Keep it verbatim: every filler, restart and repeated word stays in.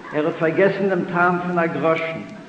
Er hat vergessen den Tarn von der Groschen.